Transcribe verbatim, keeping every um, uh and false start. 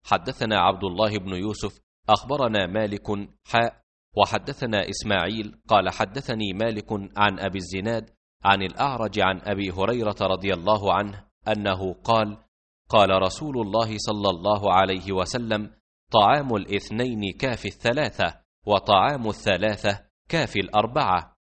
حدثنا عبد الله بن يوسف أخبرنا مالك حاء وحدثنا إسماعيل قال حدثني مالك عن أبي الزناد عن الأعرج عن أبي هريرة رضي الله عنه أنه قال قال رسول الله صلى الله عليه وسلم طعام الاثنين كافي الثلاثة وطعام الثلاثة كافي الأربعة.